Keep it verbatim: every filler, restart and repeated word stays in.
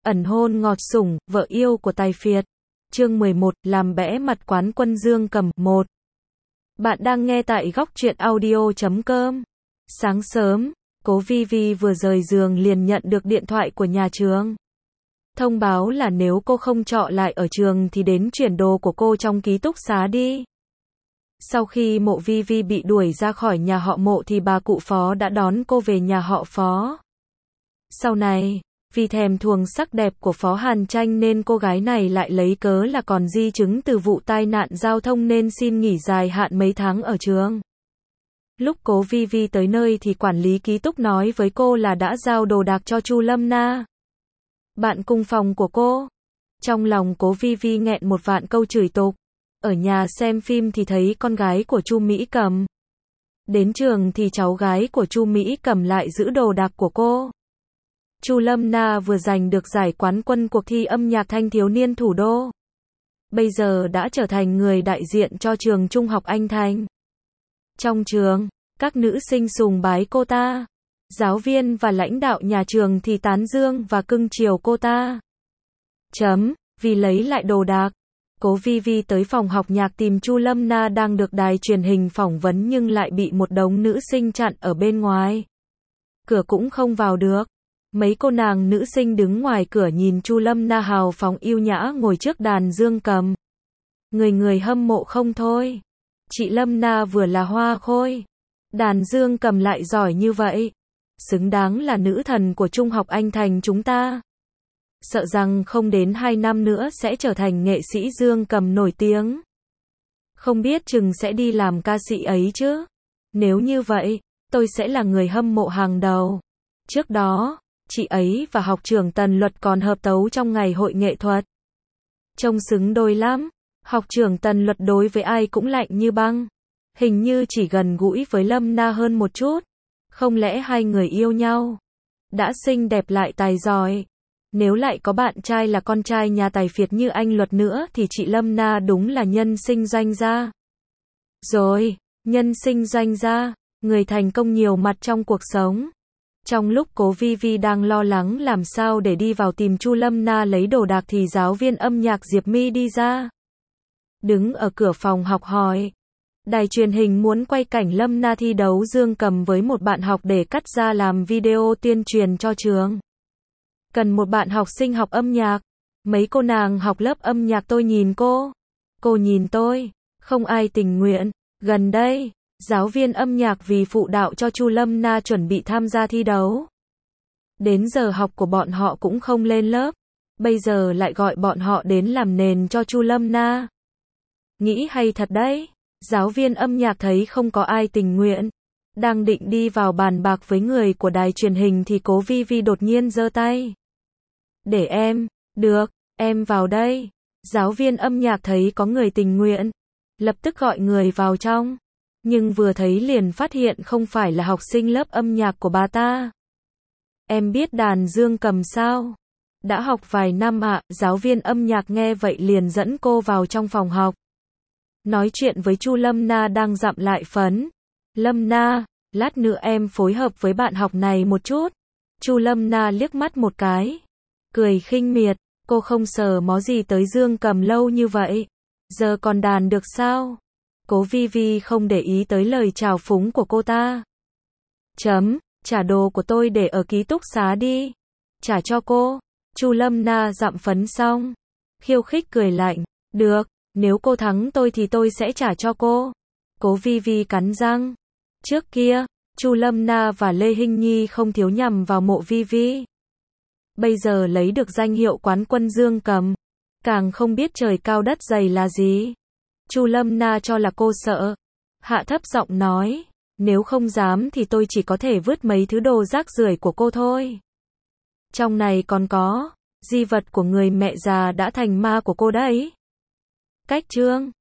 ẩn hôn ngọt sủng, vợ yêu của Tài Phiệt. Chương mười một, làm bẽ mặt quán quân Dương Cầm. một. Bạn đang nghe tại góc truyện audio chấm com. Sáng sớm, Cố Vi Vi vừa rời giường liền nhận được điện thoại của nhà trường. Thông báo là nếu cô không trọ lại ở trường thì đến chuyển đồ của cô trong ký túc xá đi. Sau khi Mộ Vi Vi bị đuổi ra khỏi nhà họ Mộ thì bà cụ Phó đã đón cô về nhà họ Phó. Sau này, vì thèm thuồng sắc đẹp của Phó Hàn Tranh nên cô gái này lại lấy cớ là còn di chứng từ vụ tai nạn giao thông nên xin nghỉ dài hạn mấy tháng ở trường. Lúc Cố Vi Vi tới nơi thì quản lý ký túc nói với cô là đã giao đồ đạc cho Chu Lâm Na, bạn cùng phòng của cô. Trong lòng Cố Vi Vi nghẹn một vạn câu chửi tục. Ở nhà xem phim thì thấy con gái của Chu Mỹ Cầm. Đến trường thì cháu gái của Chu Mỹ Cầm lại giữ đồ đạc của cô. Chu Lâm Na vừa giành được giải quán quân cuộc thi âm nhạc thanh thiếu niên thủ đô. Bây giờ đã trở thành người đại diện cho trường Trung học Anh Thành. Trong trường, các nữ sinh sùng bái cô ta. Giáo viên và lãnh đạo nhà trường thì tán dương và cưng chiều cô ta. Chấm, vì lấy lại đồ đạc. Cố Vi Vi tới phòng học nhạc tìm Chu Lâm Na đang được đài truyền hình phỏng vấn nhưng lại bị một đống nữ sinh chặn ở bên ngoài. Cửa cũng không vào được. Mấy cô nàng nữ sinh đứng ngoài cửa nhìn Chu Lâm Na hào phóng yêu nhã ngồi trước đàn dương cầm. Người người hâm mộ không thôi. Chị Lâm Na vừa là hoa khôi, đàn dương cầm lại giỏi như vậy. Xứng đáng là nữ thần của Trung học Anh Thành chúng ta. Sợ rằng không đến hai năm nữa sẽ trở thành nghệ sĩ dương cầm nổi tiếng. Không biết chừng sẽ đi làm ca sĩ ấy chứ. Nếu như vậy, tôi sẽ là người hâm mộ hàng đầu. Trước đó, chị ấy và học trưởng Tần Luật còn hợp tấu trong ngày hội nghệ thuật. Trông xứng đôi lắm. Học trưởng Tần Luật đối với ai cũng lạnh như băng. Hình như chỉ gần gũi với Lâm Na hơn một chút. Không lẽ hai người yêu nhau? Đã xinh đẹp lại tài giỏi. Nếu lại có bạn trai là con trai nhà Tài Phiệt như anh Luật nữa thì chị Lâm Na đúng là nhân sinh doanh gia. Rồi, nhân sinh doanh gia, người thành công nhiều mặt trong cuộc sống. Trong lúc Cố Vi Vi đang lo lắng làm sao để đi vào tìm Chu Lâm Na lấy đồ đạc thì giáo viên âm nhạc Diệp My đi ra. Đứng ở cửa phòng học hỏi. Đài truyền hình muốn quay cảnh Lâm Na thi đấu dương cầm với một bạn học để cắt ra làm video tuyên truyền cho trường. Cần một bạn học sinh học âm nhạc. Mấy cô nàng học lớp âm nhạc tôi nhìn cô. Cô nhìn tôi. Không ai tình nguyện. Gần đây, giáo viên âm nhạc vì phụ đạo cho Chu Lâm Na chuẩn bị tham gia thi đấu. Đến giờ học của bọn họ cũng không lên lớp. Bây giờ lại gọi bọn họ đến làm nền cho Chu Lâm Na. Nghĩ hay thật đấy. Giáo viên âm nhạc thấy không có ai tình nguyện. Đang định đi vào bàn bạc với người của đài truyền hình thì Cố Vi Vi đột nhiên giơ tay. Để em. Được, em vào đây. Giáo viên âm nhạc thấy có người tình nguyện. Lập tức gọi người vào trong. Nhưng vừa thấy liền phát hiện không phải là học sinh lớp âm nhạc của bà ta. Em biết đàn dương cầm sao? Đã học vài năm ạ. Giáo viên âm nhạc nghe vậy liền dẫn cô vào trong phòng học. Nói chuyện với Chu Lâm Na đang dặm lại phấn. Lâm Na, lát nữa em phối hợp với bạn học này một chút. Chu Lâm Na liếc mắt một cái. Cười khinh miệt, cô không sờ mó gì tới dương cầm lâu như vậy. Giờ còn đàn được sao? Cố Vi Vi không để ý tới lời chào phúng của cô ta. Chấm, trả đồ của tôi để ở ký túc xá đi. Trả cho cô. Chu Lâm Na dặm phấn xong. Khiêu khích cười lạnh. Được. Nếu cô thắng tôi thì tôi sẽ trả cho cô. Cố Vi Vi cắn răng. Trước kia, Chu Lâm Na và Lê Hinh Nhi không thiếu nhằm vào Mộ Vi Vi. Bây giờ lấy được danh hiệu quán quân dương cầm. Càng không biết trời cao đất dày là gì. Chu Lâm Na cho là cô sợ. Hạ thấp giọng nói. Nếu không dám thì tôi chỉ có thể vứt mấy thứ đồ rác rưởi của cô thôi. Trong này còn có di vật của người mẹ già đã thành ma của cô đấy. Cách chương